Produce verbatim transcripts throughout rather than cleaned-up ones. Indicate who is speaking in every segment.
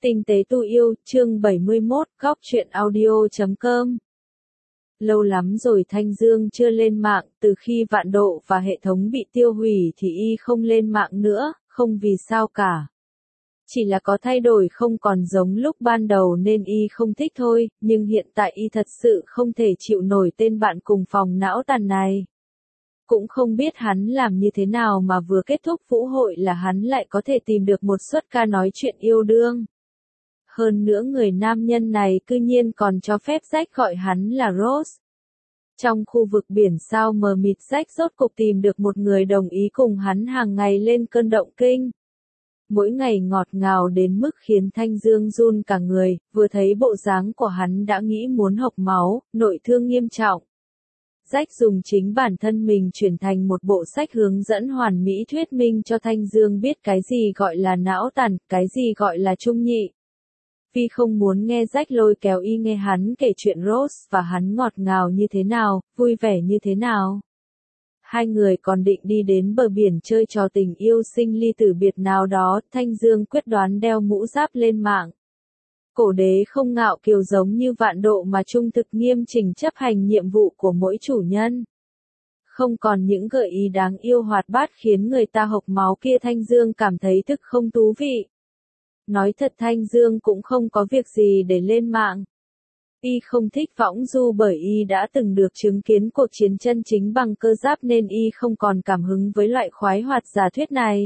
Speaker 1: Tinh tế tu yêu, chương bảy mươi mốt, góc truyện audio chấm com. Lâu lắm rồi Thanh Dương chưa lên mạng, từ khi vạn độ và hệ thống bị tiêu hủy thì y không lên mạng nữa, không vì sao cả. Chỉ là có thay đổi không còn giống lúc ban đầu nên y không thích thôi, nhưng hiện tại y thật sự không thể chịu nổi tên bạn cùng phòng não tàn này. Cũng không biết hắn làm như thế nào mà vừa kết thúc vũ hội là hắn lại có thể tìm được một suất ca nói chuyện yêu đương. Hơn nữa người nam nhân này cư nhiên còn cho phép Jack gọi hắn là Rose. Trong khu vực biển sao mờ mịt, Jack rốt cục tìm được một người đồng ý cùng hắn hàng ngày lên cơn động kinh. Mỗi ngày ngọt ngào đến mức khiến Thanh Dương run cả người, vừa thấy bộ dáng của hắn đã nghĩ muốn hộc máu, nội thương nghiêm trọng. Jack dùng chính bản thân mình chuyển thành một bộ sách hướng dẫn hoàn mỹ thuyết minh cho Thanh Dương biết cái gì gọi là não tàn, cái gì gọi là trung nhị. Vì không muốn nghe Jack lôi kéo y nghe hắn kể chuyện Rose và hắn ngọt ngào như thế nào, vui vẻ như thế nào. Hai người còn định đi đến bờ biển chơi trò tình yêu sinh ly tử biệt nào đó, Thanh Dương quyết đoán đeo mũ giáp lên mạng. Cổ đế không ngạo kiều giống như vạn độ mà trung thực nghiêm chỉnh chấp hành nhiệm vụ của mỗi chủ nhân. Không còn những gợi ý đáng yêu hoạt bát khiến người ta hộc máu kia, Thanh Dương cảm thấy thực không thú vị. Nói thật, Thanh Dương cũng không có việc gì để lên mạng. Y không thích võng du bởi y đã từng được chứng kiến cuộc chiến chân chính bằng cơ giáp nên y không còn cảm hứng với loại khoái hoạt giả thuyết này.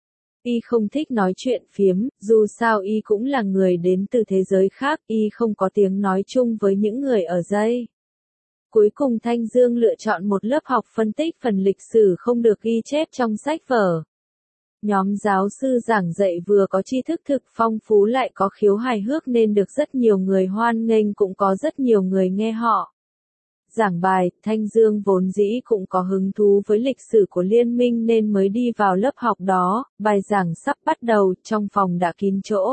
Speaker 1: Y không thích nói chuyện phiếm, dù sao y cũng là người đến từ thế giới khác, y không có tiếng nói chung với những người ở đây. Cuối cùng Thanh Dương lựa chọn một lớp học phân tích phần lịch sử không được ghi chép trong sách vở. Nhóm giáo sư giảng dạy vừa có tri thức thực phong phú lại có khiếu hài hước nên được rất nhiều người hoan nghênh, cũng có rất nhiều người nghe họ giảng bài. Thanh Dương vốn dĩ cũng có hứng thú với lịch sử của liên minh nên mới đi vào lớp học đó. Bài giảng sắp bắt đầu, trong phòng đã kín chỗ.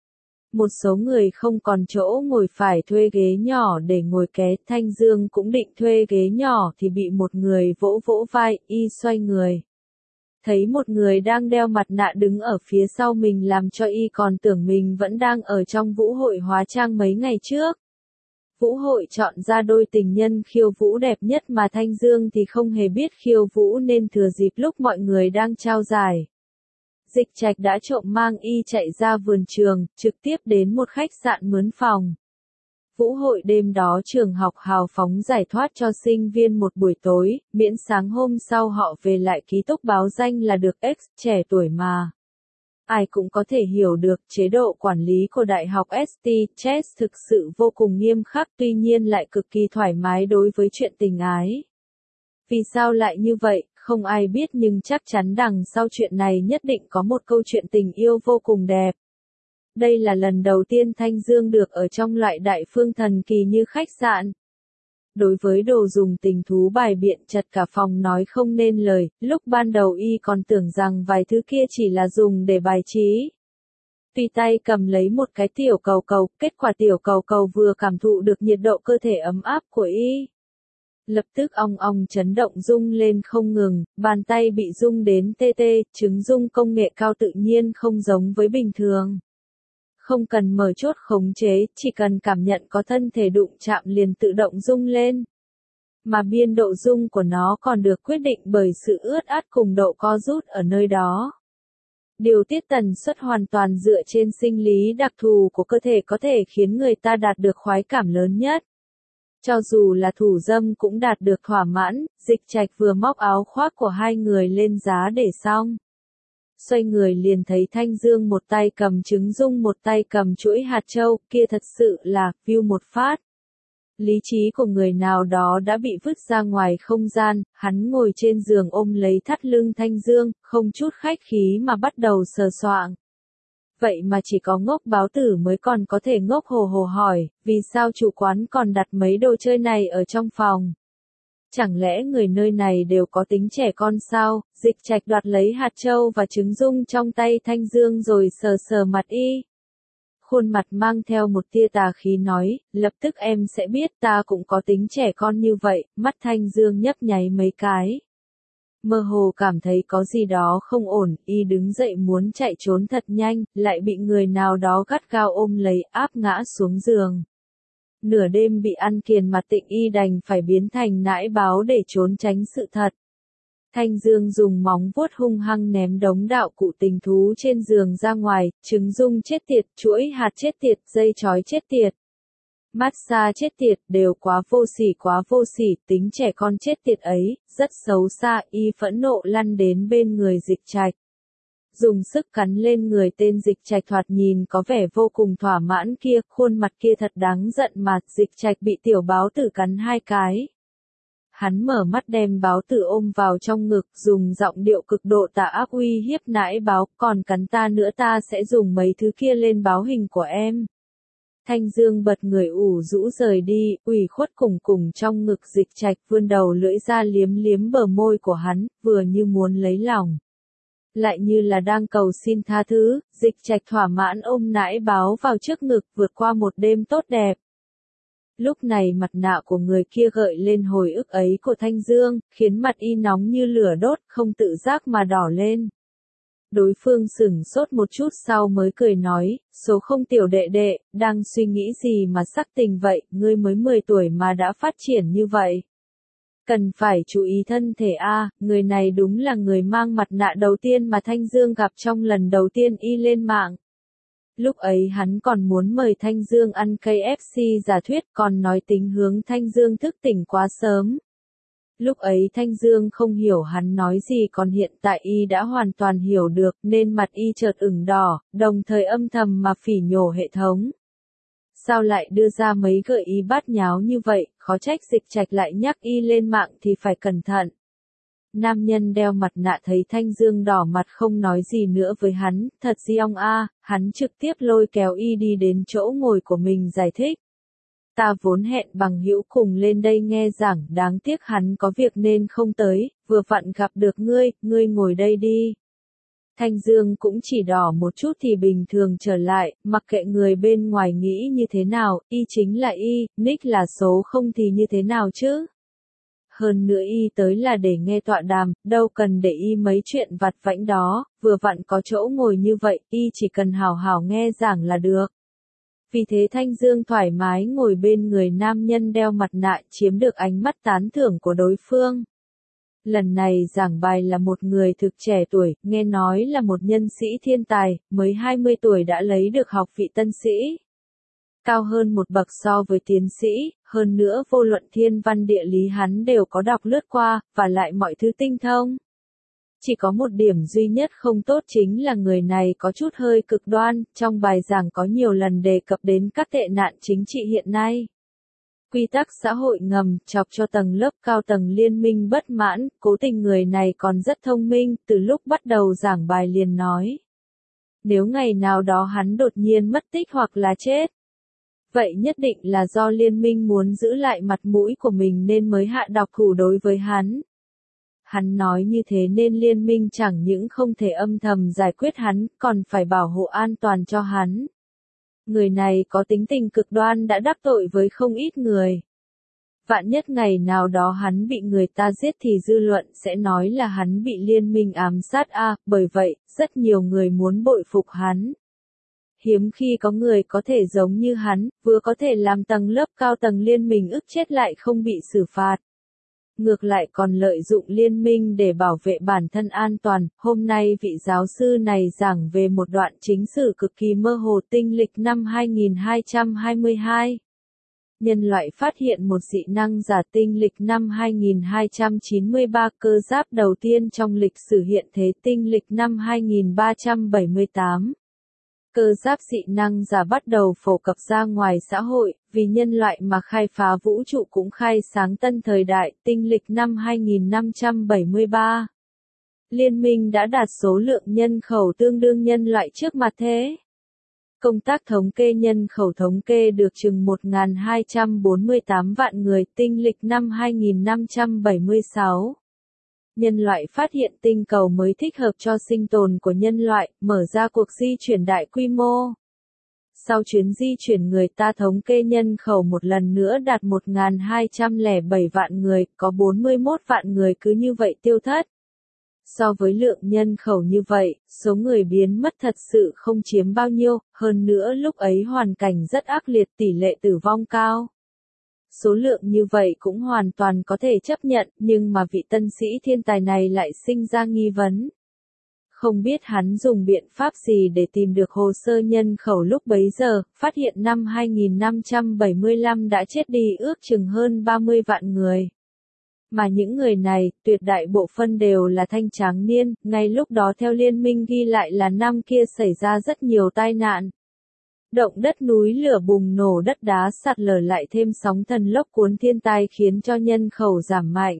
Speaker 1: Một số người không còn chỗ ngồi phải thuê ghế nhỏ để ngồi ké. Thanh Dương cũng định thuê ghế nhỏ thì bị một người vỗ vỗ vai, y xoay người. Thấy một người đang đeo mặt nạ đứng ở phía sau mình làm cho y còn tưởng mình vẫn đang ở trong vũ hội hóa trang mấy ngày trước. Vũ hội chọn ra đôi tình nhân khiêu vũ đẹp nhất mà Thanh Dương thì không hề biết khiêu vũ nên thừa dịp lúc mọi người đang trao giải. Dịch Trạch đã trộm mang y chạy ra vườn trường, trực tiếp đến một khách sạn mướn phòng. Vũ hội đêm đó trường học hào phóng giải thoát cho sinh viên một buổi tối, miễn sáng hôm sau họ về lại ký túc báo danh là được. X, trẻ tuổi mà. Ai cũng có thể hiểu được chế độ quản lý của Đại học ét tê, Chess thực sự vô cùng nghiêm khắc, tuy nhiên lại cực kỳ thoải mái đối với chuyện tình ái. Vì sao lại như vậy, không ai biết, nhưng chắc chắn đằng sau chuyện này nhất định có một câu chuyện tình yêu vô cùng đẹp. Đây là lần đầu tiên Thanh Dương được ở trong loại đại phương thần kỳ như khách sạn. Đối với đồ dùng tình thú bài biện chật cả phòng nói không nên lời, lúc ban đầu y còn tưởng rằng vài thứ kia chỉ là dùng để bài trí. Tùy tay cầm lấy một cái tiểu cầu cầu, kết quả tiểu cầu cầu vừa cảm thụ được nhiệt độ cơ thể ấm áp của y. Lập tức ong ong chấn động rung lên không ngừng, bàn tay bị rung đến tê tê, chứng rung công nghệ cao tự nhiên không giống với bình thường. Không cần mở chốt khống chế, chỉ cần cảm nhận có thân thể đụng chạm liền tự động rung lên. Mà biên độ rung của nó còn được quyết định bởi sự ướt át cùng độ co rút ở nơi đó. Điều tiết tần suất hoàn toàn dựa trên sinh lý đặc thù của cơ thể có thể khiến người ta đạt được khoái cảm lớn nhất. Cho dù là thủ dâm cũng đạt được thỏa mãn. Dịch Trạch vừa móc áo khoác của hai người lên giá để xong. Xoay người liền thấy Thanh Dương một tay cầm trứng rung một tay cầm chuỗi hạt châu, kia thật sự là, view một phát. Lý trí của người nào đó đã bị vứt ra ngoài không gian, hắn ngồi trên giường ôm lấy thắt lưng Thanh Dương, không chút khách khí mà bắt đầu sờ soạng. Vậy mà chỉ có ngốc báo tử mới còn có thể ngốc hồ hồ hỏi, vì sao chủ quán còn đặt mấy đồ chơi này ở trong phòng? Chẳng lẽ người nơi này đều có tính trẻ con sao? Dịch Trạch đoạt lấy hạt châu và trứng rung trong tay Thanh Dương rồi sờ sờ mặt y. Khuôn mặt mang theo một tia tà khí nói, lập tức em sẽ biết ta cũng có tính trẻ con như vậy. Mắt Thanh Dương nhấp nháy mấy cái. Mơ hồ cảm thấy có gì đó không ổn, y đứng dậy muốn chạy trốn thật nhanh, lại bị người nào đó gắt gao ôm lấy áp ngã xuống giường. Nửa đêm bị ăn kiền mặt Tịnh y đành phải biến thành nãi báo để trốn tránh sự thật. Thanh Dương dùng móng vuốt hung hăng ném đống đạo cụ tình thú trên giường ra ngoài, trứng dung chết tiệt, chuỗi hạt chết tiệt, dây chói chết tiệt. Massage chết tiệt, đều quá vô sỉ quá vô sỉ, tính trẻ con chết tiệt ấy, rất xấu xa, y phẫn nộ lăn đến bên người Dịch Trạch. Dùng sức cắn lên người tên Dịch Trạch thoạt nhìn có vẻ vô cùng thỏa mãn kia, khuôn mặt kia thật đáng giận mà, Dịch Trạch bị tiểu báo tử cắn hai cái. Hắn mở mắt đem báo tử ôm vào trong ngực, dùng giọng điệu cực độ tà ác uy hiếp nãi báo, còn cắn ta nữa ta sẽ dùng mấy thứ kia lên báo hình của em. Thanh Dương bật người ủ rũ rời đi, ủy khuất cùng cùng trong ngực Dịch Trạch, vươn đầu lưỡi ra liếm liếm bờ môi của hắn, vừa như muốn lấy lòng. Lại như là đang cầu xin tha thứ, Dịch Trạch thỏa mãn ôm nãi báo vào trước ngực, vượt qua một đêm tốt đẹp. Lúc này mặt nạ của người kia gợi lên hồi ức ấy của Thanh Dương, khiến mặt y nóng như lửa đốt, không tự giác mà đỏ lên. Đối phương sửng sốt một chút sau mới cười nói, số không tiểu đệ đệ, đang suy nghĩ gì mà sắc tình vậy, ngươi mới mười tuổi mà đã phát triển như vậy. Cần phải chú ý thân thể a, người này đúng là người mang mặt nạ đầu tiên mà Thanh Dương gặp trong lần đầu tiên y lên mạng. Lúc ấy hắn còn muốn mời Thanh Dương ăn ca ép xê giả thuyết, còn nói tính hướng Thanh Dương thức tỉnh quá sớm. Lúc ấy Thanh Dương không hiểu hắn nói gì, còn hiện tại y đã hoàn toàn hiểu được nên mặt y chợt ửng đỏ, đồng thời âm thầm mà phỉ nhổ hệ thống. Sao lại đưa ra mấy gợi ý bát nháo như vậy, khó trách Dịch Trạch lại nhắc y lên mạng thì phải cẩn thận. Nam nhân đeo mặt nạ thấy Thanh Dương đỏ mặt không nói gì nữa với hắn, thật giong a, hắn trực tiếp lôi kéo y đi đến chỗ ngồi của mình giải thích. Ta vốn hẹn bằng hữu cùng lên đây nghe giảng, đáng tiếc hắn có việc nên không tới, vừa vặn gặp được ngươi, ngươi ngồi đây đi. Thanh Dương cũng chỉ đỏ một chút thì bình thường trở lại, mặc kệ người bên ngoài nghĩ như thế nào, y chính là y, nick là số không thì như thế nào chứ? Hơn nữa y tới là để nghe tọa đàm, đâu cần để y mấy chuyện vặt vãnh đó, vừa vặn có chỗ ngồi như vậy, y chỉ cần hào hào nghe giảng là được. Vì thế Thanh Dương thoải mái ngồi bên người nam nhân đeo mặt nạ, chiếm được ánh mắt tán thưởng của đối phương. Lần này giảng bài là một người thực trẻ tuổi, nghe nói là một nhân sĩ thiên tài, mới hai mươi tuổi đã lấy được học vị tân sĩ. Cao hơn một bậc so với tiến sĩ, hơn nữa vô luận thiên văn địa lý hắn đều có đọc lướt qua, và lại mọi thứ tinh thông. Chỉ có một điểm duy nhất không tốt chính là người này có chút hơi cực đoan, trong bài giảng có nhiều lần đề cập đến các tệ nạn chính trị hiện nay. Quy tắc xã hội ngầm, chọc cho tầng lớp cao tầng liên minh bất mãn, cố tình người này còn rất thông minh, từ lúc bắt đầu giảng bài liền nói. Nếu ngày nào đó hắn đột nhiên mất tích hoặc là chết, vậy nhất định là do liên minh muốn giữ lại mặt mũi của mình nên mới hạ độc thủ đối với hắn. Hắn nói như thế nên liên minh chẳng những không thể âm thầm giải quyết hắn, còn phải bảo hộ an toàn cho hắn. Người này có tính tình cực đoan đã đắc tội với không ít người. Vạn nhất ngày nào đó hắn bị người ta giết thì dư luận sẽ nói là hắn bị liên minh ám sát a, bởi vậy, rất nhiều người muốn bội phục hắn. Hiếm khi có người có thể giống như hắn, vừa có thể làm tầng lớp cao tầng liên minh ức chết lại không bị xử phạt. Ngược lại còn lợi dụng liên minh để bảo vệ bản thân an toàn. Hôm nay vị giáo sư này giảng về một đoạn chính sử cực kỳ mơ hồ tinh lịch năm hai nghìn hai trăm hai mươi hai. Nhân loại phát hiện một dị năng giả tinh lịch năm hai nghìn hai trăm chín mươi ba, cơ giáp đầu tiên trong lịch sử hiện thế tinh lịch năm hai nghìn ba trăm bảy mươi tám. Cơ giáp dị năng giả bắt đầu phổ cập ra ngoài xã hội, vì nhân loại mà khai phá vũ trụ cũng khai sáng tân thời đại, tinh lịch năm hai nghìn năm trăm bảy mươi ba. Liên minh đã đạt số lượng nhân khẩu tương đương nhân loại trước mặt thế. Công tác thống kê nhân khẩu thống kê được chừng một nghìn hai trăm bốn mươi tám vạn người, tinh lịch năm hai nghìn năm trăm bảy mươi sáu. Nhân loại phát hiện tinh cầu mới thích hợp cho sinh tồn của nhân loại, mở ra cuộc di chuyển đại quy mô. Sau chuyến di chuyển người ta thống kê nhân khẩu một lần nữa đạt một nghìn hai trăm lẻ bảy vạn người, có bốn mươi mốt vạn người cứ như vậy tiêu thất. So với lượng nhân khẩu như vậy, số người biến mất thật sự không chiếm bao nhiêu, hơn nữa lúc ấy hoàn cảnh rất ác liệt, tỷ lệ tử vong cao. Số lượng như vậy cũng hoàn toàn có thể chấp nhận, nhưng mà vị tân sĩ thiên tài này lại sinh ra nghi vấn. Không biết hắn dùng biện pháp gì để tìm được hồ sơ nhân khẩu lúc bấy giờ, phát hiện năm hai nghìn năm trăm bảy mươi lăm đã chết đi ước chừng hơn ba mươi vạn người. Mà những người này, tuyệt đại bộ phân đều là thanh tráng niên, ngay lúc đó theo liên minh ghi lại là năm kia xảy ra rất nhiều tai nạn. Động đất núi lửa bùng nổ, đất đá sạt lở, lại thêm sóng thần lốc cuốn thiên tai khiến cho nhân khẩu giảm mạnh.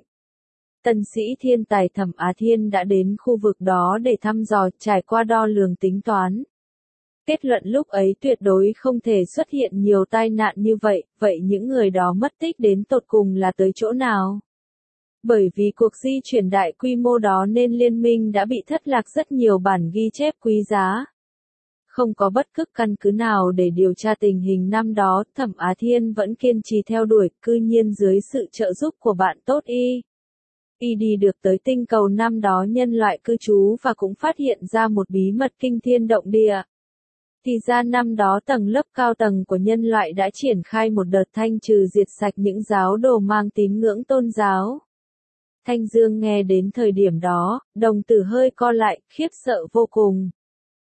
Speaker 1: Tân sĩ thiên tài Thẩm Á Thiên đã đến khu vực đó để thăm dò, trải qua đo lường tính toán. Kết luận lúc ấy tuyệt đối không thể xuất hiện nhiều tai nạn như vậy, vậy những người đó mất tích đến tột cùng là tới chỗ nào? Bởi vì cuộc di chuyển đại quy mô đó nên liên minh đã bị thất lạc rất nhiều bản ghi chép quý giá. Không có bất cứ căn cứ nào để điều tra tình hình năm đó, Thẩm Á Thiên vẫn kiên trì theo đuổi, cư nhiên dưới sự trợ giúp của bạn tốt y. Y đi được tới tinh cầu năm đó nhân loại cư trú và cũng phát hiện ra một bí mật kinh thiên động địa. Thì ra năm đó tầng lớp cao tầng của nhân loại đã triển khai một đợt thanh trừ diệt sạch những giáo đồ mang tín ngưỡng tôn giáo. Thanh Dương nghe đến thời điểm đó, đồng tử hơi co lại, khiếp sợ vô cùng.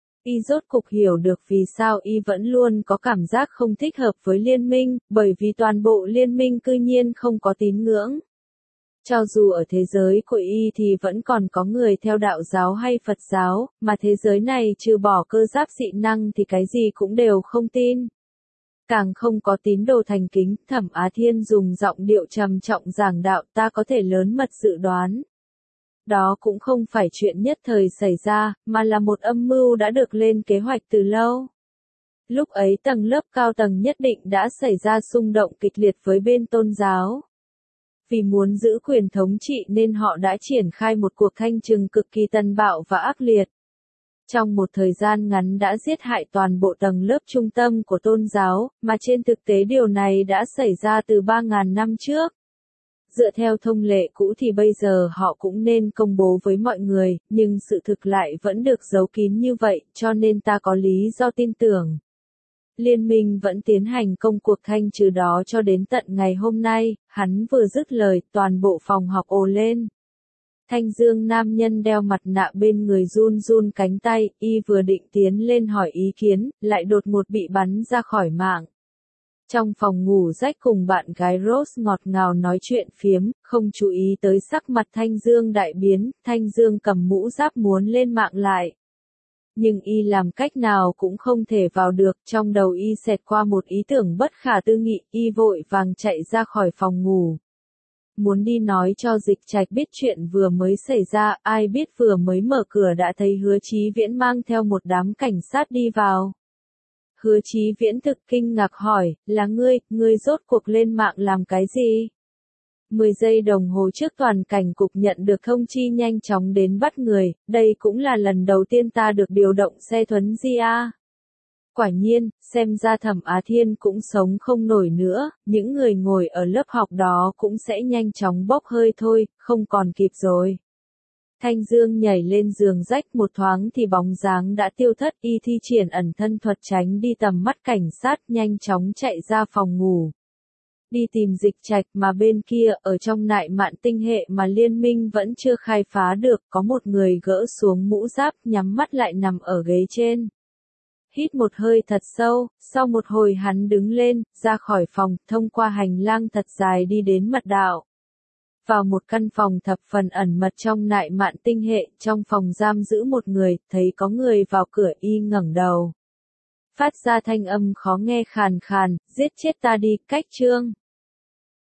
Speaker 1: Y rốt cục hiểu được vì sao Y vẫn luôn có cảm giác không thích hợp với liên minh, bởi vì toàn bộ liên minh cư nhiên không có tín ngưỡng. Cho dù ở thế giới của Y thì vẫn còn có người theo đạo giáo hay Phật giáo, mà thế giới này trừ bỏ cơ giáp dị năng thì cái gì cũng đều không tin. Càng không có tín đồ thành kính. Thẩm Á Thiên dùng giọng điệu trầm trọng giảng đạo, ta có thể lớn mật dự đoán. Đó cũng không phải chuyện nhất thời xảy ra, mà là một âm mưu đã được lên kế hoạch từ lâu. Lúc ấy tầng lớp cao tầng nhất định đã xảy ra xung động kịch liệt với bên tôn giáo. Vì muốn giữ quyền thống trị nên họ đã triển khai một cuộc thanh trừng cực kỳ tàn bạo và ác liệt. Trong một thời gian ngắn đã giết hại toàn bộ tầng lớp trung tâm của tôn giáo, mà trên thực tế điều này đã xảy ra từ ba nghìn năm trước. Dựa theo thông lệ cũ thì bây giờ họ cũng nên công bố với mọi người, nhưng sự thực lại vẫn được giấu kín như vậy, cho nên ta có lý do tin tưởng. Liên minh vẫn tiến hành công cuộc thanh trừ đó cho đến tận ngày hôm nay. Hắn vừa dứt lời, toàn bộ phòng họp ồ lên. Thanh Dương nam nhân đeo mặt nạ bên người run run cánh tay, y vừa định tiến lên hỏi ý kiến, lại đột ngột bị bắn ra khỏi mạng. Trong phòng ngủ rách cùng bạn gái Rose ngọt ngào nói chuyện phiếm, không chú ý tới sắc mặt Thanh Dương đại biến. Thanh Dương cầm mũ giáp muốn lên mạng lại. Nhưng y làm cách nào cũng không thể vào được, trong đầu y xẹt qua một ý tưởng bất khả tư nghị, y vội vàng chạy ra khỏi phòng ngủ. Muốn đi nói cho Dịch Trạch biết chuyện vừa mới xảy ra, ai biết vừa mới mở cửa đã thấy Hứa Chí Viễn mang theo một đám cảnh sát đi vào. Hứa Chí Viễn thực kinh ngạc hỏi, là ngươi, ngươi rốt cuộc lên mạng làm cái gì? mười giây đồng hồ trước toàn cảnh cục nhận được thông chi nhanh chóng đến bắt người, đây cũng là lần đầu tiên ta được điều động xe thuấn di a. Quả nhiên, xem ra Thẩm Á Thiên cũng sống không nổi nữa, những người ngồi ở lớp học đó cũng sẽ nhanh chóng bốc hơi thôi, không còn kịp rồi. Thanh Dương nhảy lên giường rách một thoáng thì bóng dáng đã tiêu thất, y thi triển ẩn thân thuật tránh đi tầm mắt cảnh sát, nhanh chóng chạy ra phòng ngủ. Đi tìm Dịch Trạch, mà bên kia, ở trong nại mạn tinh hệ mà liên minh vẫn chưa khai phá được, có một người gỡ xuống mũ giáp, nhắm mắt lại nằm ở ghế trên. Hít một hơi thật sâu, sau một hồi hắn đứng lên, ra khỏi phòng, thông qua hành lang thật dài đi đến mật đạo. Vào một căn phòng thập phần ẩn mật trong nại mạn tinh hệ, trong phòng giam giữ một người, thấy có người vào cửa, y ngẩng đầu. Phát ra thanh âm khó nghe khàn khàn, giết chết ta đi, cách chương.